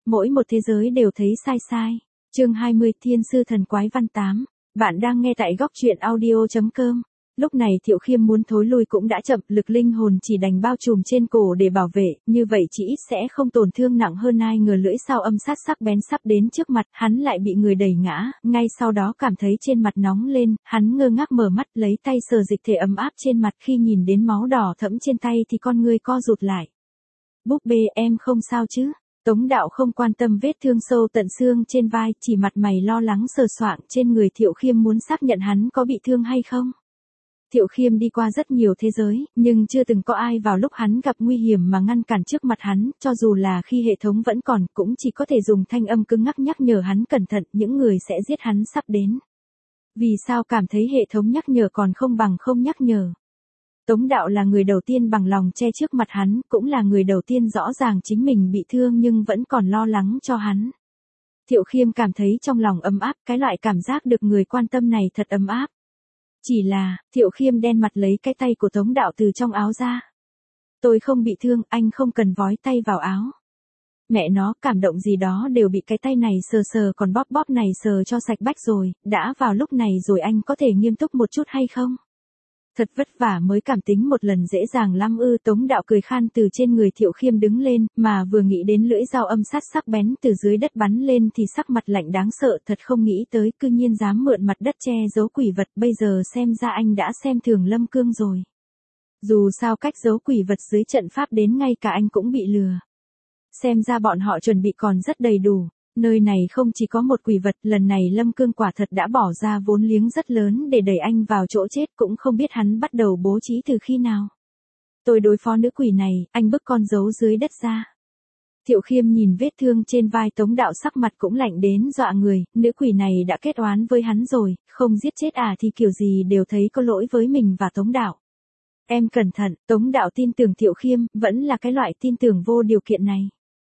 Mỗi một thế giới đều thấy sai sai. Chương 20 Thiên sư thần quái văn 8. Bạn đang nghe tại góc truyện audio.com. Lúc này Thiệu Khiêm muốn thối lui cũng đã chậm, lực linh hồn chỉ đành bao trùm trên cổ để bảo vệ, như vậy chỉ ít sẽ không tổn thương nặng hơn. Ai ngờ lưỡi dao âm sát sắc bén sắp đến trước mặt, hắn lại bị người đẩy ngã, ngay sau đó cảm thấy trên mặt nóng lên, hắn ngơ ngác mở mắt lấy tay sờ dịch thể ấm áp trên mặt, khi nhìn đến máu đỏ thẫm trên tay thì con ngươi co rụt lại. Búp bê, em không sao chứ? Tống Đạo không quan tâm vết thương sâu tận xương trên vai, chỉ mặt mày lo lắng sờ soạng trên người Thiệu Khiêm, muốn xác nhận hắn có bị thương hay không. Thiệu Khiêm đi qua rất nhiều thế giới, nhưng chưa từng có ai vào lúc hắn gặp nguy hiểm mà ngăn cản trước mặt hắn, cho dù là khi hệ thống vẫn còn, cũng chỉ có thể dùng thanh âm cứng ngắc nhắc nhở hắn cẩn thận, những người sẽ giết hắn sắp đến. Vì sao cảm thấy hệ thống nhắc nhở còn không bằng không nhắc nhở? Tống Đạo là người đầu tiên bằng lòng che trước mặt hắn, cũng là người đầu tiên rõ ràng chính mình bị thương nhưng vẫn còn lo lắng cho hắn. Thiệu Khiêm cảm thấy trong lòng ấm áp, cái loại cảm giác được người quan tâm này thật ấm áp. Chỉ là, Thiệu Khiêm đen mặt lấy cái tay của Tống Đạo từ trong áo ra. Tôi không bị thương, anh không cần vói tay vào áo. Mẹ nó, cảm động gì đó đều bị cái tay này sờ sờ, còn bóp bóp này sờ cho sạch bách rồi, đã vào lúc này rồi anh có thể nghiêm túc một chút hay không? Thật vất vả mới cảm tính một lần dễ dàng lắm ư. Tống Đạo cười khan từ trên người Thiệu Khiêm đứng lên, mà vừa nghĩ đến lưỡi dao âm sát sắc bén từ dưới đất bắn lên thì sắc mặt lạnh đáng sợ, thật không nghĩ tới cư nhiên dám mượn mặt đất che giấu quỷ vật, bây giờ xem ra anh đã xem thường Lâm Cương rồi. Dù sao cách giấu quỷ vật dưới trận pháp đến ngay cả anh cũng bị lừa. Xem ra bọn họ chuẩn bị còn rất đầy đủ. Nơi này không chỉ có một quỷ vật, lần này Lâm Cương quả thật đã bỏ ra vốn liếng rất lớn để đẩy anh vào chỗ chết, cũng không biết hắn bắt đầu bố trí từ khi nào. Tôi đối phó nữ quỷ này, anh bức con giấu dưới đất ra. Thiệu Khiêm nhìn vết thương trên vai Tống Đạo, sắc mặt cũng lạnh đến dọa người, nữ quỷ này đã kết oán với hắn rồi, không giết chết thì kiểu gì đều thấy có lỗi với mình và Tống Đạo. Em cẩn thận. Tống Đạo tin tưởng Thiệu Khiêm, vẫn là cái loại tin tưởng vô điều kiện này.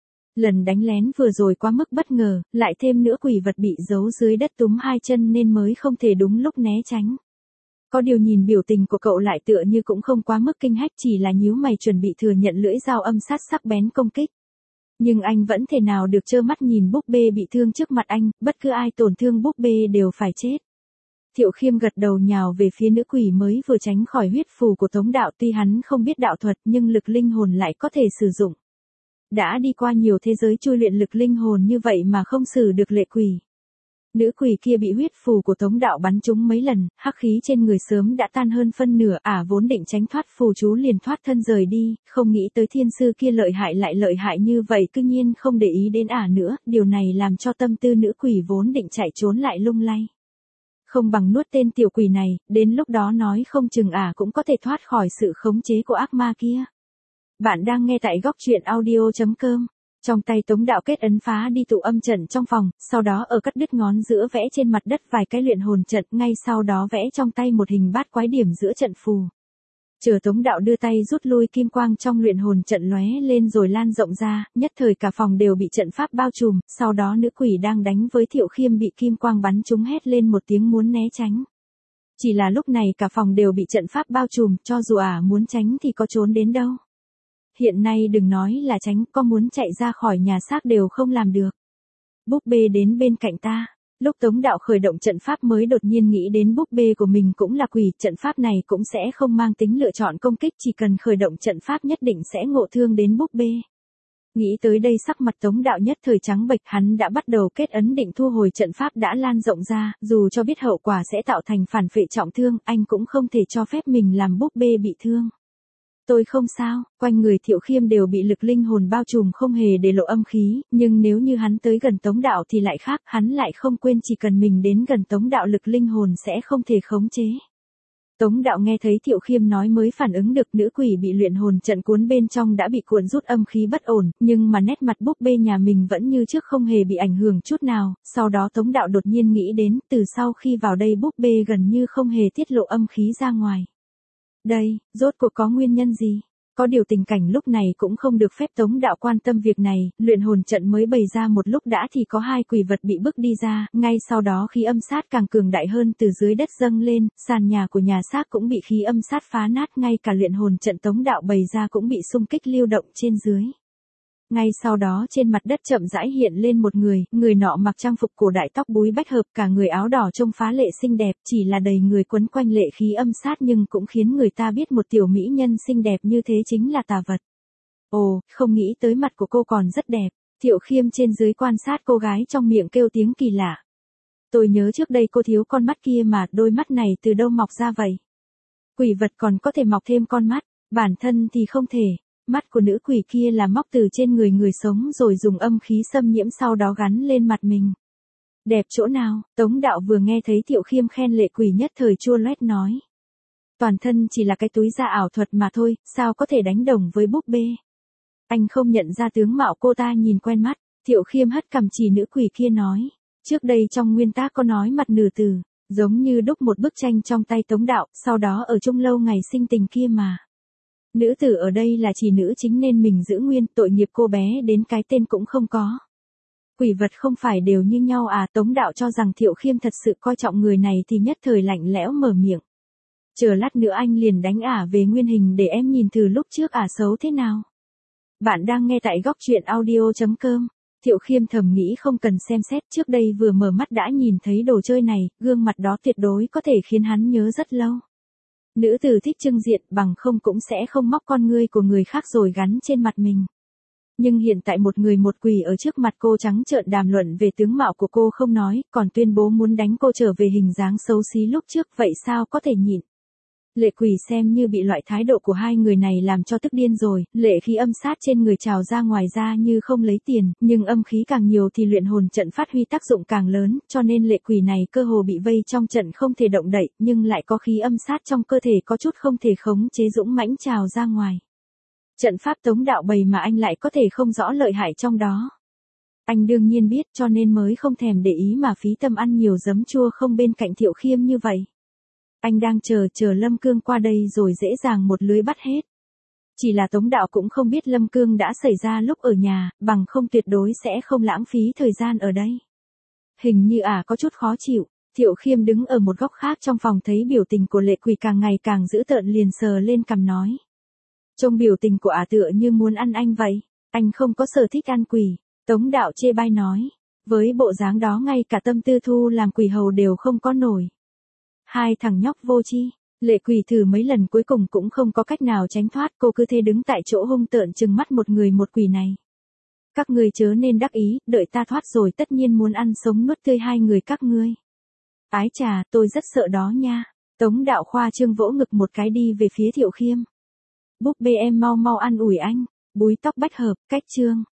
Lần đánh lén vừa rồi quá mức bất ngờ, lại thêm nữa quỷ vật bị giấu dưới đất túm hai chân nên mới không thể đúng lúc né tránh. Có điều nhìn biểu tình của cậu lại tựa như cũng không quá mức kinh hách, chỉ là nhíu mày chuẩn bị thừa nhận lưỡi dao âm sát sắc bén công kích. Nhưng anh vẫn thể nào được trơ mắt nhìn búp bê bị thương trước mặt anh, bất cứ ai tổn thương búp bê đều phải chết. Thiệu Khiêm gật đầu nhào về phía nữ quỷ mới vừa tránh khỏi huyết phù của Tống Đạo, tuy hắn không biết đạo thuật nhưng lực linh hồn lại có thể sử dụng. Đã đi qua nhiều thế giới chui luyện lực linh hồn như vậy mà không xử được lệ quỷ. Nữ quỷ kia bị huyết phù của Tống Đạo bắn trúng mấy lần, hắc khí trên người sớm đã tan hơn phân nửa, vốn định tránh thoát phù chú liền thoát thân rời đi, không nghĩ tới thiên sư kia lợi hại như vậy, cư nhiên không để ý đến nữa, điều này làm cho tâm tư nữ quỷ vốn định chạy trốn lại lung lay. Không bằng nuốt tên tiểu quỷ này, đến lúc đó nói không chừng cũng có thể thoát khỏi sự khống chế của ác ma kia. Bạn đang nghe tại góc truyện audio.com. Trong tay Tống Đạo kết ấn phá đi tụ âm trận trong phòng, sau đó ở cắt đứt ngón giữa vẽ trên mặt đất vài cái luyện hồn trận, ngay sau đó vẽ trong tay một hình bát quái điểm giữa trận phù. Chờ Tống Đạo đưa tay rút lui, kim quang trong luyện hồn trận lóe lên rồi lan rộng ra, nhất thời cả phòng đều bị trận pháp bao trùm, sau đó nữ quỷ đang đánh với Thiệu Khiêm bị kim quang bắn trúng hét lên một tiếng muốn né tránh. Chỉ là lúc này cả phòng đều bị trận pháp bao trùm, cho dù muốn tránh thì có trốn đến đâu. Hiện nay đừng nói là tránh, có muốn chạy ra khỏi nhà xác đều không làm được. Búp bê đến bên cạnh ta. Lúc Tống Đạo khởi động trận pháp mới đột nhiên nghĩ đến búp bê của mình cũng là quỷ, trận pháp này cũng sẽ không mang tính lựa chọn công kích, chỉ cần khởi động trận pháp nhất định sẽ ngộ thương đến búp bê. Nghĩ tới đây sắc mặt Tống Đạo nhất thời trắng bệch, hắn đã bắt đầu kết ấn định thu hồi trận pháp đã lan rộng ra, dù cho biết hậu quả sẽ tạo thành phản phệ trọng thương, anh cũng không thể cho phép mình làm búp bê bị thương. Tôi không sao, quanh người Thiệu Khiêm đều bị lực linh hồn bao trùm không hề để lộ âm khí, nhưng nếu như hắn tới gần Tống Đạo thì lại khác, hắn lại không quên chỉ cần mình đến gần Tống Đạo lực linh hồn sẽ không thể khống chế. Tống Đạo nghe thấy Thiệu Khiêm nói mới phản ứng được, nữ quỷ bị luyện hồn trận cuốn bên trong đã bị cuộn rút âm khí bất ổn, nhưng mà nét mặt búp bê nhà mình vẫn như trước không hề bị ảnh hưởng chút nào, sau đó Tống Đạo đột nhiên nghĩ đến, từ sau khi vào đây búp bê gần như không hề tiết lộ âm khí ra ngoài. Đây, rốt cuộc có nguyên nhân gì? Có điều tình cảnh lúc này cũng không được phép Tống Đạo quan tâm việc này, luyện hồn trận mới bày ra một lúc đã thì có hai quỷ vật bị bức đi ra, ngay sau đó khí âm sát càng cường đại hơn từ dưới đất dâng lên, sàn nhà của nhà xác cũng bị khí âm sát phá nát, ngay cả luyện hồn trận Tống Đạo bày ra cũng bị xung kích lưu động trên dưới. Ngay sau đó trên mặt đất chậm rãi hiện lên một người nọ mặc trang phục cổ đại tóc búi bách hợp cả người áo đỏ trông phá lệ xinh đẹp, chỉ là đầy người quấn quanh lệ khí âm sát nhưng cũng khiến người ta biết một tiểu mỹ nhân xinh đẹp như thế chính là tà vật. Ồ, không nghĩ tới mặt của cô còn rất đẹp, Thiệu Khiêm trên dưới quan sát cô gái trong miệng kêu tiếng kỳ lạ. Tôi nhớ trước đây cô thiếu con mắt kia mà đôi mắt này từ đâu mọc ra vậy? Quỷ vật còn có thể mọc thêm con mắt, bản thân thì không thể. Mắt của nữ quỷ kia là móc từ trên người người sống rồi dùng âm khí xâm nhiễm sau đó gắn lên mặt mình. Đẹp chỗ nào? Tống Đạo vừa nghe thấy Thiệu Khiêm khen lệ quỷ nhất thời chua loét nói. Toàn thân chỉ là cái túi da ảo thuật mà thôi, sao có thể đánh đồng với búp bê? Anh không nhận ra tướng mạo cô ta nhìn quen mắt, Thiệu Khiêm hất cằm chỉ nữ quỷ kia nói. Trước đây trong nguyên tác có nói mặt nửa từ, giống như đúc một bức tranh trong tay Tống Đạo, sau đó ở chung lâu ngày sinh tình kia mà. Nữ tử ở đây là chỉ nữ chính nên mình giữ nguyên, tội nghiệp cô bé đến cái tên cũng không có. Quỷ vật không phải đều như nhau à? Tống Đạo cho rằng Thiệu Khiêm thật sự coi trọng người này thì nhất thời lạnh lẽo mở miệng. Chờ lát nữa anh liền đánh ả về nguyên hình để em nhìn thử lúc trước ả xấu thế nào. Bạn đang nghe tại góc truyện audio.com. Thiệu Khiêm thầm nghĩ không cần xem xét, trước đây vừa mở mắt đã nhìn thấy đồ chơi này, gương mặt đó tuyệt đối có thể khiến hắn nhớ rất lâu. Nữ tử thích trưng diện, bằng không cũng sẽ không móc con ngươi của người khác rồi gắn trên mặt mình. Nhưng hiện tại một người một quỷ ở trước mặt cô trắng trợn đàm luận về tướng mạo của cô không nói, còn tuyên bố muốn đánh cô trở về hình dáng xấu xí lúc trước, vậy sao có thể nhịn. Lệ quỷ xem như bị loại thái độ của hai người này làm cho tức điên rồi, lệ khí âm sát trên người trào ra ngoài ra như không lấy tiền, nhưng âm khí càng nhiều thì luyện hồn trận phát huy tác dụng càng lớn, cho nên lệ quỷ này cơ hồ bị vây trong trận không thể động đậy, nhưng lại có khí âm sát trong cơ thể có chút không thể khống chế dũng mãnh trào ra ngoài. Trận pháp Tống Đạo bày mà anh lại có thể không rõ lợi hại trong đó. Anh đương nhiên biết cho nên mới không thèm để ý mà phí tâm ăn nhiều giấm chua không bên cạnh Thiệu Khiêm như vậy. Anh đang chờ Lâm Cương qua đây rồi dễ dàng một lưới bắt hết. Chỉ là Tống Đạo cũng không biết Lâm Cương đã xảy ra lúc ở nhà, bằng không tuyệt đối sẽ không lãng phí thời gian ở đây. Hình như có chút khó chịu, Thiệu Khiêm đứng ở một góc khác trong phòng thấy biểu tình của lệ quỷ càng ngày càng dữ tợn liền sờ lên cằm nói. Trông biểu tình của tựa như muốn ăn anh vậy, anh không có sở thích ăn quỷ, Tống Đạo chê bai nói. Với bộ dáng đó ngay cả tâm tư thu làm quỷ hầu đều không có nổi. Hai thằng nhóc vô tri, lệ quỷ thử mấy lần cuối cùng cũng không có cách nào tránh thoát, cô cứ thế đứng tại chỗ hung tợn trừng mắt một người một quỷ này. Các ngươi chớ nên đắc ý, đợi ta thoát rồi tất nhiên muốn ăn sống nuốt tươi hai người các ngươi. Ái chà, tôi rất sợ đó nha. Tống Đạo khoa trương vỗ ngực một cái đi về phía Thiệu Khiêm. Búp bê em mau mau ăn ủi anh, búi tóc bách hợp, cách trương.